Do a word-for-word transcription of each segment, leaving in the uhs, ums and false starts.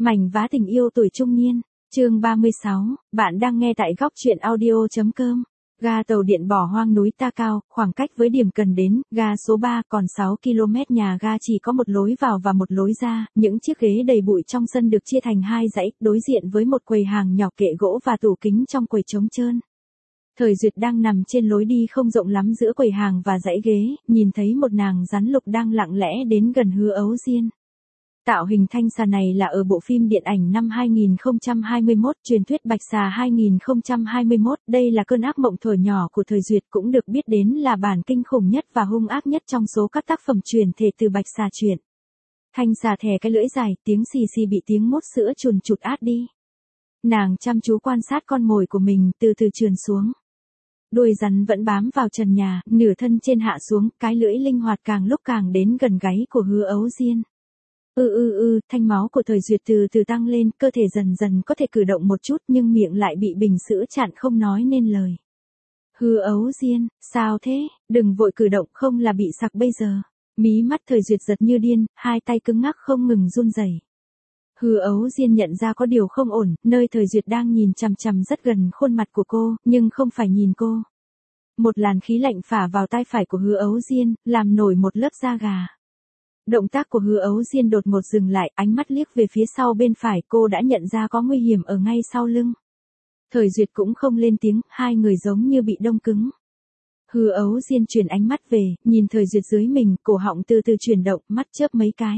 Mảnh vá tình yêu tuổi trung niên, chương ba mươi sáu, bạn đang nghe tại góc truyện audio.com. Ga tàu điện bỏ hoang núi Ta Cao, khoảng cách với điểm cần đến, ga số ba còn sáu ki lô mét, nhà ga chỉ có một lối vào và một lối ra, những chiếc ghế đầy bụi trong sân được chia thành hai dãy, đối diện với một quầy hàng nhỏ, kệ gỗ và tủ kính trong quầy trống trơn. Thời Duyệt đang nằm trên lối đi không rộng lắm giữa quầy hàng và dãy ghế, nhìn thấy một nàng rắn lục đang lặng lẽ đến gần Hứa Ấu Diên. Tạo hình thanh xà này là ở bộ phim điện ảnh năm hai nghìn không trăm hai mươi mốt, truyền thuyết Bạch Xà hai nghìn không trăm hai mươi mốt, đây là cơn ác mộng thuở nhỏ của Thời Duyệt, cũng được biết đến là bản kinh khủng nhất và hung ác nhất trong số các tác phẩm truyền thể từ Bạch Xà truyện. Thanh xà thè cái lưỡi dài, tiếng xì xì bị tiếng mút sữa chùn chụt át đi. Nàng chăm chú quan sát con mồi của mình, từ từ trườn xuống. Đuôi rắn vẫn bám vào trần nhà, nửa thân trên hạ xuống, cái lưỡi linh hoạt càng lúc càng đến gần gáy của Hứa Ấu Diên. Ư ư ư, thanh máu của Thời Duyệt từ từ tăng lên, cơ thể dần dần có thể cử động một chút nhưng miệng lại bị bình sữa chặn không nói nên lời. Hứa Ấu Diên, sao thế, đừng vội cử động, không là bị sặc bây giờ. Mí mắt Thời Duyệt giật như điên, hai tay cứng ngắc không ngừng run rẩy. Hứa Ấu Diên nhận ra có điều không ổn, nơi Thời Duyệt đang nhìn chằm chằm rất gần khuôn mặt của cô, nhưng không phải nhìn cô. Một làn khí lạnh phả vào tai phải của Hứa Ấu Diên, làm nổi một lớp da gà. Động tác của Hứa Ấu Diên đột ngột dừng lại, ánh mắt liếc về phía sau bên phải, cô đã nhận ra có nguy hiểm ở ngay sau lưng. Thời Duyệt cũng không lên tiếng, hai người giống như bị đông cứng. Hứa Ấu Diên chuyển ánh mắt về, nhìn Thời Duyệt dưới mình, cổ họng từ từ chuyển động, mắt chớp mấy cái.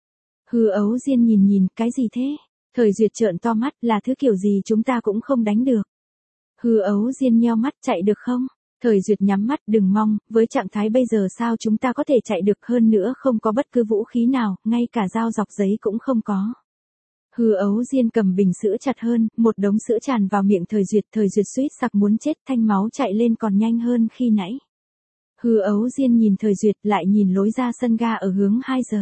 Hứa Ấu Diên nhìn nhìn, cái gì thế? Thời Duyệt trợn to mắt, là thứ kiểu gì chúng ta cũng không đánh được. Hứa Ấu Diên nheo mắt, chạy được không? Thời Duyệt nhắm mắt, đừng mong, với trạng thái bây giờ sao chúng ta có thể chạy được, hơn nữa không có bất cứ vũ khí nào, ngay cả dao dọc giấy cũng không có. Hứa Ấu Diên cầm bình sữa chặt hơn, một đống sữa tràn vào miệng Thời Duyệt, Thời Duyệt suýt sặc muốn chết, thanh máu chạy lên còn nhanh hơn khi nãy. Hứa Ấu Diên nhìn Thời Duyệt, lại nhìn lối ra sân ga ở hướng hai giờ.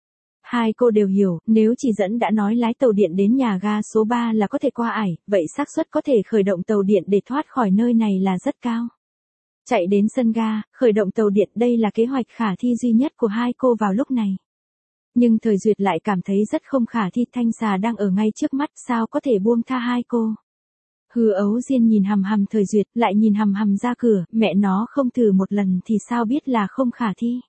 Hai cô đều hiểu, nếu chỉ dẫn đã nói lái tàu điện đến nhà ga số ba là có thể qua ải, vậy xác suất có thể khởi động tàu điện để thoát khỏi nơi này là rất cao. Chạy đến sân ga, khởi động tàu điện, đây là kế hoạch khả thi duy nhất của hai cô vào lúc này. Nhưng Thời Duyệt lại cảm thấy rất không khả thi, thanh xà đang ở ngay trước mắt, sao có thể buông tha hai cô. Hứa Ấu Diên nhìn hằm hằm Thời Duyệt, lại nhìn hằm hằm ra cửa, mẹ nó không thử một lần thì sao biết là không khả thi.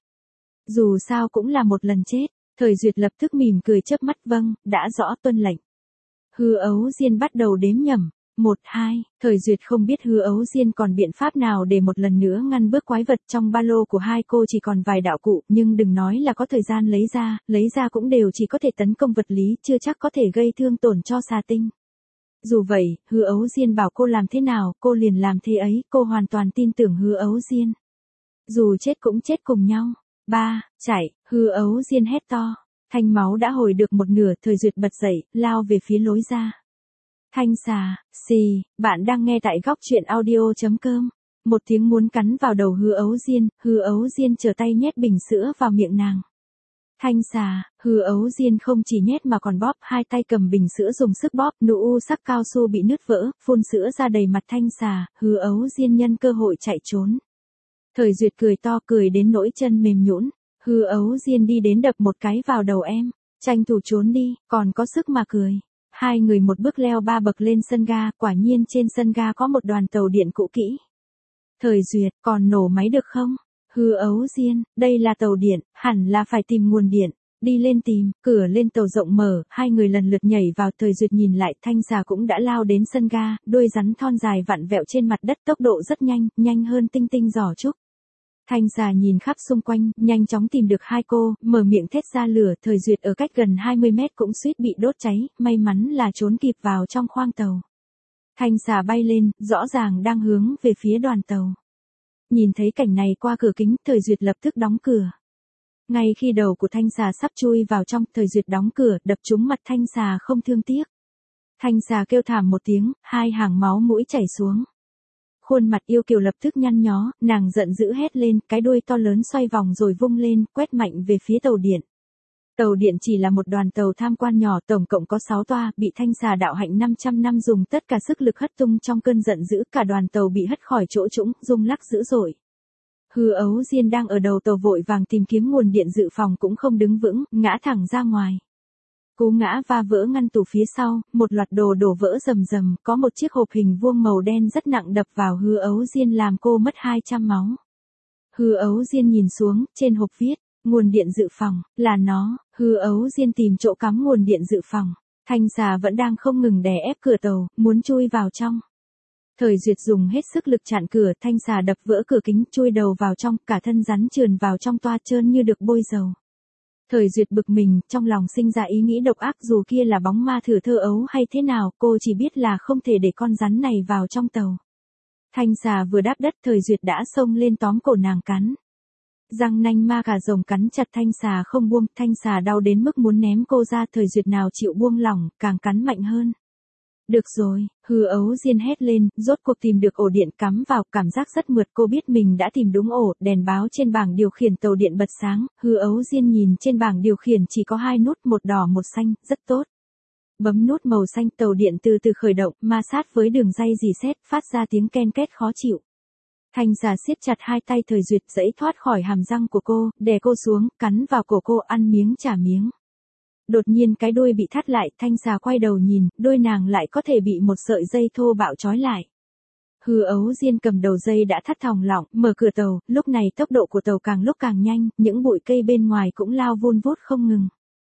Dù sao cũng là một lần chết. Thời Duyệt lập tức mỉm cười chớp mắt, vâng, đã rõ, tuân lệnh. Hứa Ấu Diên bắt đầu đếm nhẩm. Một, hai, Thời Duyệt không biết Hứa Ấu Diên còn biện pháp nào để một lần nữa ngăn bước quái vật. Trong ba lô của hai cô chỉ còn vài đạo cụ, nhưng đừng nói là có thời gian lấy ra, lấy ra cũng đều chỉ có thể tấn công vật lý, chưa chắc có thể gây thương tổn cho xà tinh. Dù vậy, Hứa Ấu Diên bảo cô làm thế nào, cô liền làm thế ấy, cô hoàn toàn tin tưởng Hứa Ấu Diên. Dù chết cũng chết cùng nhau. Ba, chạy, Hứa Ấu Diên hét to. Thanh máu đã hồi được một nửa, Thời Duyệt bật dậy, lao về phía lối ra. Thanh xà, xì, bạn đang nghe tại góc truyện audio.com. Một tiếng muốn cắn vào đầu Hứa Ấu Diên, Hứa Ấu Diên trở tay nhét bình sữa vào miệng nàng. Thanh xà, Hứa Ấu Diên không chỉ nhét mà còn bóp, hai tay cầm bình sữa dùng sức bóp, nụ u sắc cao su bị nứt vỡ, phun sữa ra đầy mặt thanh xà, Hứa Ấu Diên nhân cơ hội chạy trốn. Thời Duyệt cười to, cười đến nỗi chân mềm nhũn. Hứa Ấu Diên đi đến đập một cái vào đầu em, tranh thủ trốn đi, còn có sức mà cười. Hai người một bước leo ba bậc lên sân ga, quả nhiên trên sân ga có một đoàn tàu điện cũ kỹ. Thời Duyệt, còn nổ máy được không? Hứa Ấu Diên, đây là tàu điện, hẳn là phải tìm nguồn điện. Đi lên tìm, cửa lên tàu rộng mở, hai người lần lượt nhảy vào. Thời Duyệt nhìn lại, thanh xà cũng đã lao đến sân ga, đuôi rắn thon dài vặn vẹo trên mặt đất, tốc độ rất nhanh, nhanh hơn tinh tinh giỏ trúc. Thanh xà nhìn khắp xung quanh, nhanh chóng tìm được hai cô, mở miệng thét ra lửa. Thời Duyệt ở cách gần hai mươi mét cũng suýt bị đốt cháy, may mắn là trốn kịp vào trong khoang tàu. Thanh xà bay lên, rõ ràng đang hướng về phía đoàn tàu. Nhìn thấy cảnh này qua cửa kính, Thời Duyệt lập tức đóng cửa. Ngay khi đầu của thanh xà sắp chui vào trong, Thời Duyệt đóng cửa, đập trúng mặt thanh xà không thương tiếc. Thanh xà kêu thảm một tiếng, hai hàng máu mũi chảy xuống. Khuôn mặt yêu kiều lập tức nhăn nhó, nàng giận dữ hét lên, cái đuôi to lớn xoay vòng rồi vung lên, quét mạnh về phía tàu điện. Tàu điện chỉ là một đoàn tàu tham quan nhỏ, tổng cộng có sáu toa, bị thanh xà đạo hạnh năm trăm năm dùng tất cả sức lực hất tung. Trong cơn giận dữ, cả đoàn tàu bị hất khỏi chỗ trũng, rung lắc dữ dội. Hứa Ấu Diên đang ở đầu tàu vội vàng tìm kiếm nguồn điện dự phòng cũng không đứng vững, ngã thẳng ra ngoài. cú ngã va vỡ ngăn tủ phía sau, một loạt đồ đổ vỡ rầm rầm, có một chiếc hộp hình vuông màu đen rất nặng đập vào Hứa Ấu Diên làm cô mất hai trăm máu. Hứa Ấu Diên nhìn xuống, trên hộp viết, nguồn điện dự phòng, là nó. Hứa Ấu Diên tìm chỗ cắm nguồn điện dự phòng. Thanh xà vẫn đang không ngừng đè ép cửa tàu, muốn chui vào trong. Thời Duyệt dùng hết sức lực chặn cửa, thanh xà đập vỡ cửa kính, chui đầu vào trong, cả thân rắn trườn vào trong toa trơn như được bôi dầu. Thời Duyệt bực mình, trong lòng sinh ra ý nghĩ độc ác, dù kia là bóng ma thử thơ ấu hay thế nào, cô chỉ biết là không thể để con rắn này vào trong tàu. Thanh xà vừa đáp đất, Thời Duyệt đã xông lên tóm cổ nàng cắn. Răng nanh ma cà rồng cắn chặt thanh xà không buông, thanh xà đau đến mức muốn ném cô ra, Thời Duyệt nào chịu buông lỏng, càng cắn mạnh hơn. Được rồi, Hứa Ấu Diên hét lên, rốt cuộc tìm được ổ điện cắm vào, cảm giác rất mượt, cô biết mình đã tìm đúng ổ, đèn báo trên bảng điều khiển tàu điện bật sáng, Hứa Ấu Diên nhìn trên bảng điều khiển chỉ có hai nút, một đỏ một xanh, rất tốt. Bấm nút màu xanh, tàu điện từ từ khởi động, ma sát với đường ray rỉ sét, phát ra tiếng ken két khó chịu. Thanh xà siết chặt hai tay Thời Duyệt, giãy thoát khỏi hàm răng của cô, đè cô xuống, cắn vào cổ cô, ăn miếng trả miếng. Đột nhiên cái đuôi bị thắt lại, thanh xà quay đầu nhìn, đuôi nàng lại có thể bị một sợi dây thô bạo trói lại. Hứa Ấu Diên cầm đầu dây đã thắt thòng lọng, mở cửa tàu, lúc này tốc độ của tàu càng lúc càng nhanh, những bụi cây bên ngoài cũng lao vun vút không ngừng.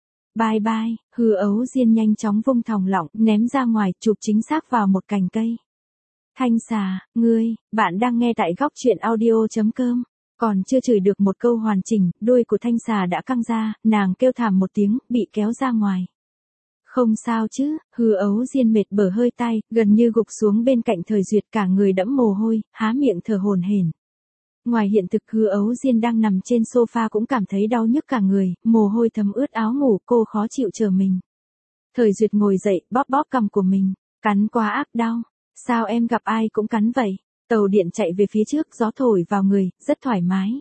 Bye bye, Hứa Ấu Diên nhanh chóng vung thòng lọng, ném ra ngoài, chụp chính xác vào một cành cây. Thanh xà, ngươi, bạn đang nghe tại góc truyện audio chấm com. Còn chưa chửi được một câu hoàn chỉnh, đuôi của thanh xà đã căng ra, nàng kêu thảm một tiếng, bị kéo ra ngoài. Không sao chứ, Hứa Ấu Diên mệt bở hơi tay, gần như gục xuống bên cạnh Thời Duyệt, cả người đẫm mồ hôi, há miệng thở hổn hển. Ngoài hiện thực, Hứa Ấu Diên đang nằm trên sofa cũng cảm thấy đau nhức cả người, mồ hôi thấm ướt áo ngủ, cô khó chịu chờ mình. Thời Duyệt ngồi dậy, bóp bóp cằm của mình, cắn quá ác đau. Sao em gặp ai cũng cắn vậy? Tàu điện chạy về phía trước, gió thổi vào người, rất thoải mái.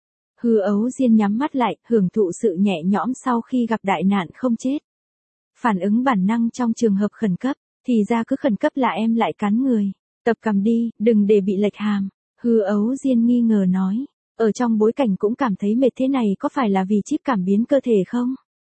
Hứa Ấu Diên nhắm mắt lại, hưởng thụ sự nhẹ nhõm sau khi gặp đại nạn không chết. Phản ứng bản năng trong trường hợp khẩn cấp, thì ra cứ khẩn cấp là em lại cắn người. Tập cầm đi, đừng để bị lệch hàm. Hứa Ấu Diên nghi ngờ nói, ở trong bối cảnh cũng cảm thấy mệt thế này có phải là vì chip cảm biến cơ thể không?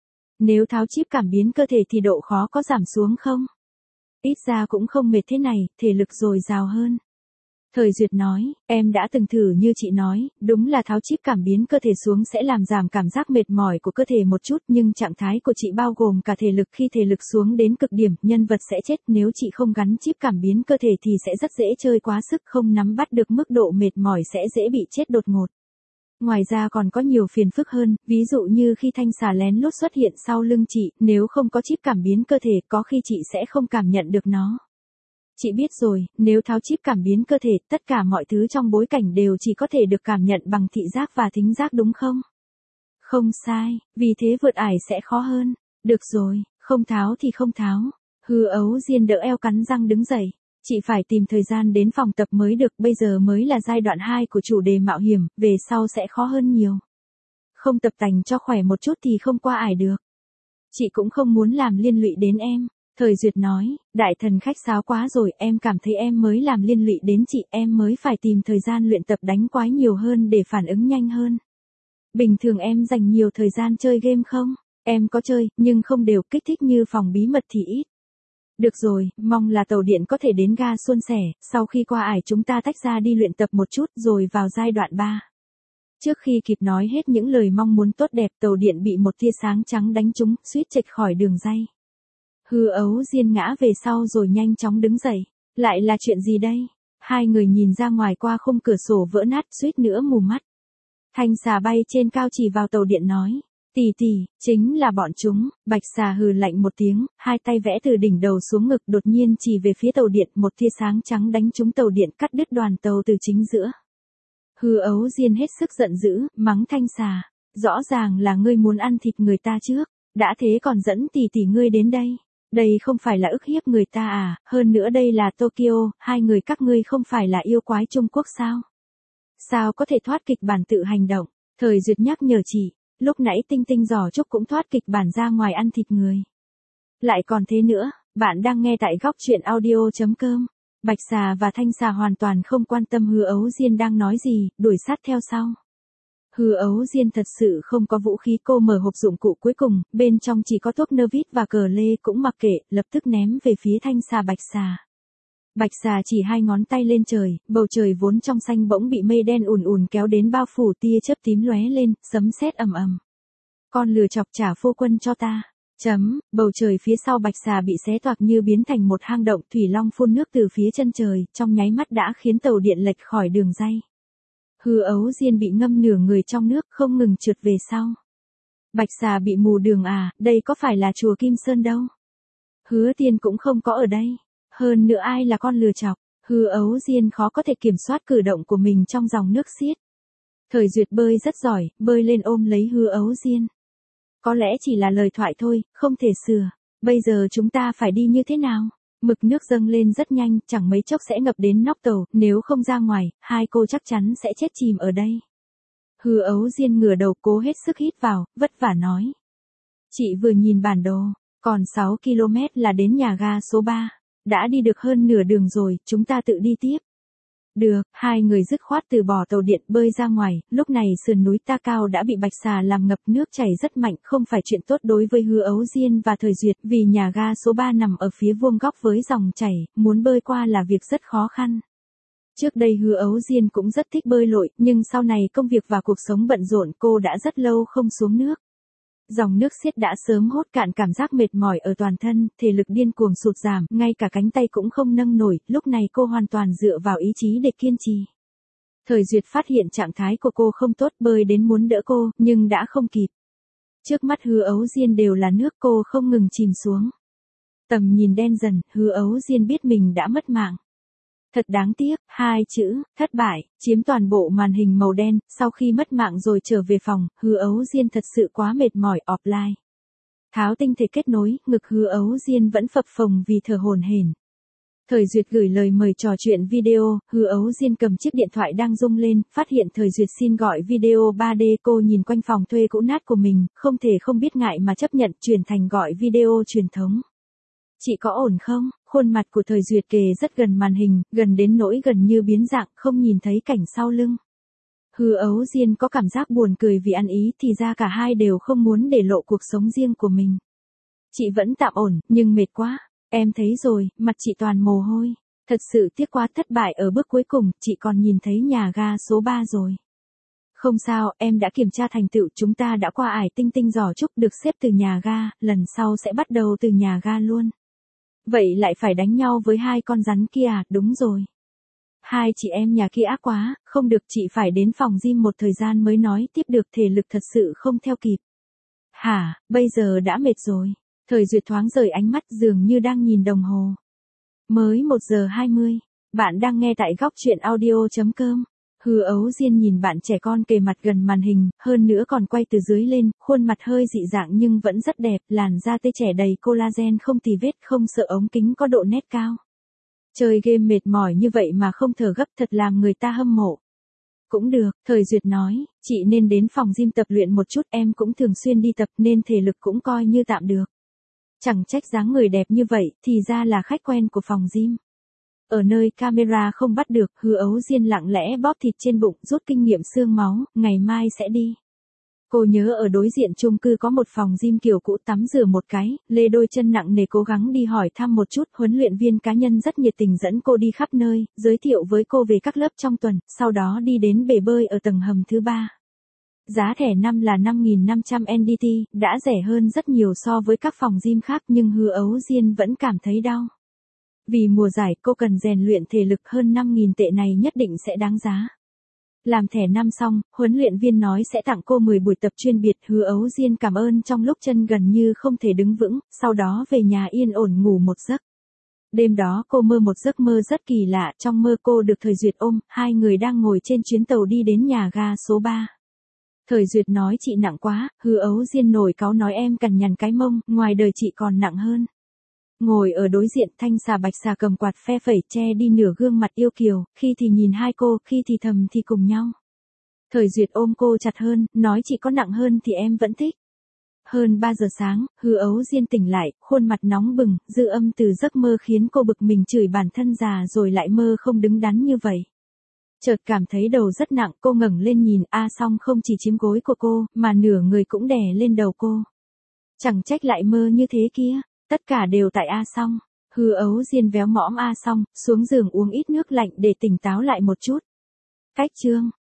Nếu tháo chip cảm biến cơ thể thì độ khó có giảm xuống không? Ít ra cũng không mệt thế này, thể lực dồi dào hơn. Thời Duyệt nói, em đã từng thử như chị nói, đúng là tháo chip cảm biến cơ thể xuống sẽ làm giảm cảm giác mệt mỏi của cơ thể một chút, nhưng trạng thái của chị bao gồm cả thể lực, khi thể lực xuống đến cực điểm, nhân vật sẽ chết, nếu chị không gắn chip cảm biến cơ thể thì sẽ rất dễ chơi quá sức, không nắm bắt được mức độ mệt mỏi sẽ dễ bị chết đột ngột. Ngoài ra còn có nhiều phiền phức hơn, ví dụ như khi thanh xà lén lút xuất hiện sau lưng chị, nếu không có chip cảm biến cơ thể, có khi chị sẽ không cảm nhận được nó. Chị biết rồi, nếu tháo chip cảm biến cơ thể, tất cả mọi thứ trong bối cảnh đều chỉ có thể được cảm nhận bằng thị giác và thính giác đúng không? Không sai, vì thế vượt ải sẽ khó hơn. Được rồi, không tháo thì không tháo. Hứa Ấu Diên đỡ eo cắn răng đứng dậy. Chị phải tìm thời gian đến phòng tập mới được, bây giờ mới là giai đoạn hai của chủ đề mạo hiểm, về sau sẽ khó hơn nhiều. Không tập tành cho khỏe một chút thì không qua ải được. Chị cũng không muốn làm liên lụy đến em. Thời Duyệt nói, đại thần khách sáo quá rồi, em cảm thấy em mới làm liên lụy đến chị, em mới phải tìm thời gian luyện tập đánh quái nhiều hơn để phản ứng nhanh hơn. Bình thường em dành nhiều thời gian chơi game không? Em có chơi, nhưng không đều, kích thích như phòng bí mật thì ít. Được rồi, mong là tàu điện có thể đến ga suôn sẻ, sau khi qua ải chúng ta tách ra đi luyện tập một chút rồi vào giai đoạn ba. Trước khi kịp nói hết những lời mong muốn tốt đẹp, tàu điện bị một tia sáng trắng đánh trúng, suýt chệch khỏi đường ray. Hứa Ấu Diên ngã về sau rồi nhanh chóng đứng dậy. Lại là chuyện gì đây? Hai người nhìn ra ngoài qua khung cửa sổ vỡ nát, suýt nữa mù mắt. Thanh xà bay trên cao chỉ vào tàu điện nói. Tỷ tỷ, chính là bọn chúng. Bạch xà hừ lạnh một tiếng, hai tay vẽ từ đỉnh đầu xuống ngực, đột nhiên chỉ về phía tàu điện, một tia sáng trắng đánh trúng tàu điện, cắt đứt đoàn tàu từ chính giữa. Hứa Ấu Diên hết sức giận dữ, mắng thanh xà. Rõ ràng là ngươi muốn ăn thịt người ta trước, đã thế còn dẫn tỷ tỷ ngươi đến đây. Đây không phải là ức hiếp người ta à, hơn nữa đây là Tokyo, hai người các ngươi không phải là yêu quái Trung Quốc sao? Sao có thể thoát kịch bản tự hành động? Thời Duyệt nhắc nhở chị, lúc nãy Tinh Tinh Giỏ Trúc cũng thoát kịch bản ra ngoài ăn thịt người. Lại còn thế nữa, bạn đang nghe tại góc truyện audio chấm com. Bạch xà và thanh xà hoàn toàn không quan tâm Hứa Ấu Diên đang nói gì, đuổi sát theo sau. Hư Ấu Diên thật sự không có vũ khí, cô mở hộp dụng cụ cuối cùng, bên trong chỉ có thuốc nơ vít và cờ lê, cũng mặc kệ, lập tức ném về phía thanh xà bạch xà. Bạch xà chỉ hai ngón tay lên trời, bầu trời vốn trong xanh bỗng bị mây đen ùn ùn kéo đến bao phủ, tia chớp tím lóe lên, sấm sét ầm ầm. Con lừa chọc, trả phu quân cho ta. Chấm, bầu trời phía sau bạch xà bị xé toạc như biến thành một hang động, thủy long phun nước từ phía chân trời, trong nháy mắt đã khiến tàu điện lệch khỏi đường ray. Hư Ấu Diên bị ngâm nửa người trong nước, không ngừng trượt về sau. Bạch xà bị mù đường à, đây có phải là chùa Kim Sơn đâu. Hứa Tiên cũng không có ở đây. Hơn nữa ai là con lừa chọc, Hư Ấu Diên khó có thể kiểm soát cử động của mình trong dòng nước xiết. Thời Duyệt bơi rất giỏi, bơi lên ôm lấy Hư Ấu Diên. Có lẽ chỉ là lời thoại thôi, không thể sửa. Bây giờ chúng ta phải đi như thế nào? Mực nước dâng lên rất nhanh, chẳng mấy chốc sẽ ngập đến nóc tàu, nếu không ra ngoài, hai cô chắc chắn sẽ chết chìm ở đây. Hư Ấu Diên ngửa đầu cố hết sức hít vào, vất vả nói. Chị vừa nhìn bản đồ, còn sáu ki lô mét là đến nhà ga số ba. Đã đi được hơn nửa đường rồi, chúng ta tự đi tiếp. Được, hai người dứt khoát từ bỏ tàu điện bơi ra ngoài, lúc này sườn núi Ta Cao đã bị bạch xà làm ngập, nước chảy rất mạnh, không phải chuyện tốt đối với Hư Ấu Diên và Thời Duyệt, vì nhà ga số ba nằm ở phía vuông góc với dòng chảy, muốn bơi qua là việc rất khó khăn. Trước đây Hư Ấu Diên cũng rất thích bơi lội, nhưng sau này công việc và cuộc sống bận rộn, cô đã rất lâu không xuống nước. Dòng nước xiết đã sớm hốt cạn cảm giác mệt mỏi ở toàn thân, thể lực điên cuồng sụt giảm, ngay cả cánh tay cũng không nâng nổi, lúc này cô hoàn toàn dựa vào ý chí để kiên trì. Thời Duyệt phát hiện trạng thái của cô không tốt, bơi đến muốn đỡ cô, nhưng đã không kịp. Trước mắt Hư Ấu Diên đều là nước, cô không ngừng chìm xuống. Tầm nhìn đen dần, Hư Ấu Diên biết mình đã mất mạng. Thật đáng tiếc, hai chữ, thất bại, chiếm toàn bộ màn hình màu đen, sau khi mất mạng rồi trở về phòng, Hư Ấu Diên thật sự quá mệt mỏi, offline. Tháo tinh thể kết nối, ngực Hư Ấu Diên vẫn phập phồng vì thở hổn hển. Thời Duyệt gửi lời mời trò chuyện video, Hư Ấu Diên cầm chiếc điện thoại đang rung lên, phát hiện Thời Duyệt xin gọi video ba D, cô nhìn quanh phòng thuê cũ nát của mình, không thể không biết ngại mà chấp nhận chuyển thành gọi video truyền thống. Chị có ổn không? Khuôn mặt của Thời Duyệt kề rất gần màn hình, gần đến nỗi gần như biến dạng, không nhìn thấy cảnh sau lưng. Hư Ấu Diên có cảm giác buồn cười vì ăn ý, thì ra cả hai đều không muốn để lộ cuộc sống riêng của mình. Chị vẫn tạm ổn, nhưng mệt quá. Em thấy rồi, mặt chị toàn mồ hôi. Thật sự tiếc quá, thất bại ở bước cuối cùng, chị còn nhìn thấy nhà ga số ba rồi. Không sao, em đã kiểm tra thành tựu, chúng ta đã qua ải tinh tinh giỏ trúc, được xếp từ nhà ga, lần sau sẽ bắt đầu từ nhà ga luôn. Vậy lại phải đánh nhau với hai con rắn kia à? Đúng rồi. Hai chị em nhà kia ác quá, không được, chị phải đến phòng gym một thời gian mới nói tiếp được, thể lực thật sự không theo kịp. Hả, bây giờ đã mệt rồi. Thời Duyệt thoáng rời ánh mắt, dường như đang nhìn đồng hồ. Mới một giờ hai mươi. Bạn đang nghe tại góc truyện audio chấm com. Hư Ấu Diên nhìn bạn trẻ con kề mặt gần màn hình, hơn nữa còn quay từ dưới lên, khuôn mặt hơi dị dạng nhưng vẫn rất đẹp, làn da tê trẻ đầy collagen không tì vết, không sợ ống kính có độ nét cao. Chơi game mệt mỏi như vậy mà không thở gấp, thật làm người ta hâm mộ. Cũng được, Thời Duyệt nói, chị nên đến phòng gym tập luyện một chút, em cũng thường xuyên đi tập nên thể lực cũng coi như tạm được. Chẳng trách dáng người đẹp như vậy, thì ra là khách quen của phòng gym. Ở nơi camera không bắt được, Hư Ấu Diên lặng lẽ bóp thịt trên bụng, rút kinh nghiệm xương máu, ngày mai sẽ đi. Cô nhớ ở đối diện chung cư có một phòng gym kiểu cũ, tắm rửa một cái, lê đôi chân nặng nề, cố gắng đi hỏi thăm một chút, huấn luyện viên cá nhân rất nhiệt tình dẫn cô đi khắp nơi, giới thiệu với cô về các lớp trong tuần, sau đó đi đến bể bơi ở tầng hầm thứ ba. Giá thẻ năm là năm nghìn năm trăm N D T, đã rẻ hơn rất nhiều so với các phòng gym khác, nhưng Hư Ấu Diên vẫn cảm thấy đau. Vì mùa giải cô cần rèn luyện thể lực, hơn năm nghìn tệ này nhất định sẽ đáng giá. Làm thẻ năm xong, huấn luyện viên nói sẽ tặng cô mười buổi tập chuyên biệt. Hư Ấu Diên cảm ơn trong lúc chân gần như không thể đứng vững, sau đó về nhà yên ổn ngủ một giấc. Đêm đó cô mơ một giấc mơ rất kỳ lạ, trong mơ cô được Thời Duyệt ôm, hai người đang ngồi trên chuyến tàu đi đến nhà ga số ba. Thời Duyệt nói chị nặng quá, Hư Ấu Diên nổi cáu nói em cằn nhằn cái mông, ngoài đời chị còn nặng hơn. Ngồi ở đối diện, thanh xà bạch xà cầm quạt phe phẩy che đi nửa gương mặt yêu kiều, khi thì nhìn hai cô, khi thì thầm thì cùng nhau. Thời Duyệt ôm cô chặt hơn, nói chị có nặng hơn thì em vẫn thích. Hơn ba giờ sáng, Hư Ấu Diên tỉnh lại, khuôn mặt nóng bừng, dư âm từ giấc mơ khiến cô bực mình chửi bản thân già rồi lại mơ không đứng đắn như vậy. Chợt cảm thấy đầu rất nặng, cô ngẩng lên nhìn A Song không chỉ chiếm gối của cô, mà nửa người cũng đè lên đầu cô. Chẳng trách lại mơ như thế kia, tất cả đều tại A Song. Hư Ấu Diên véo mõm A Song, xuống giường uống ít nước lạnh để tỉnh táo lại một chút. Cách chương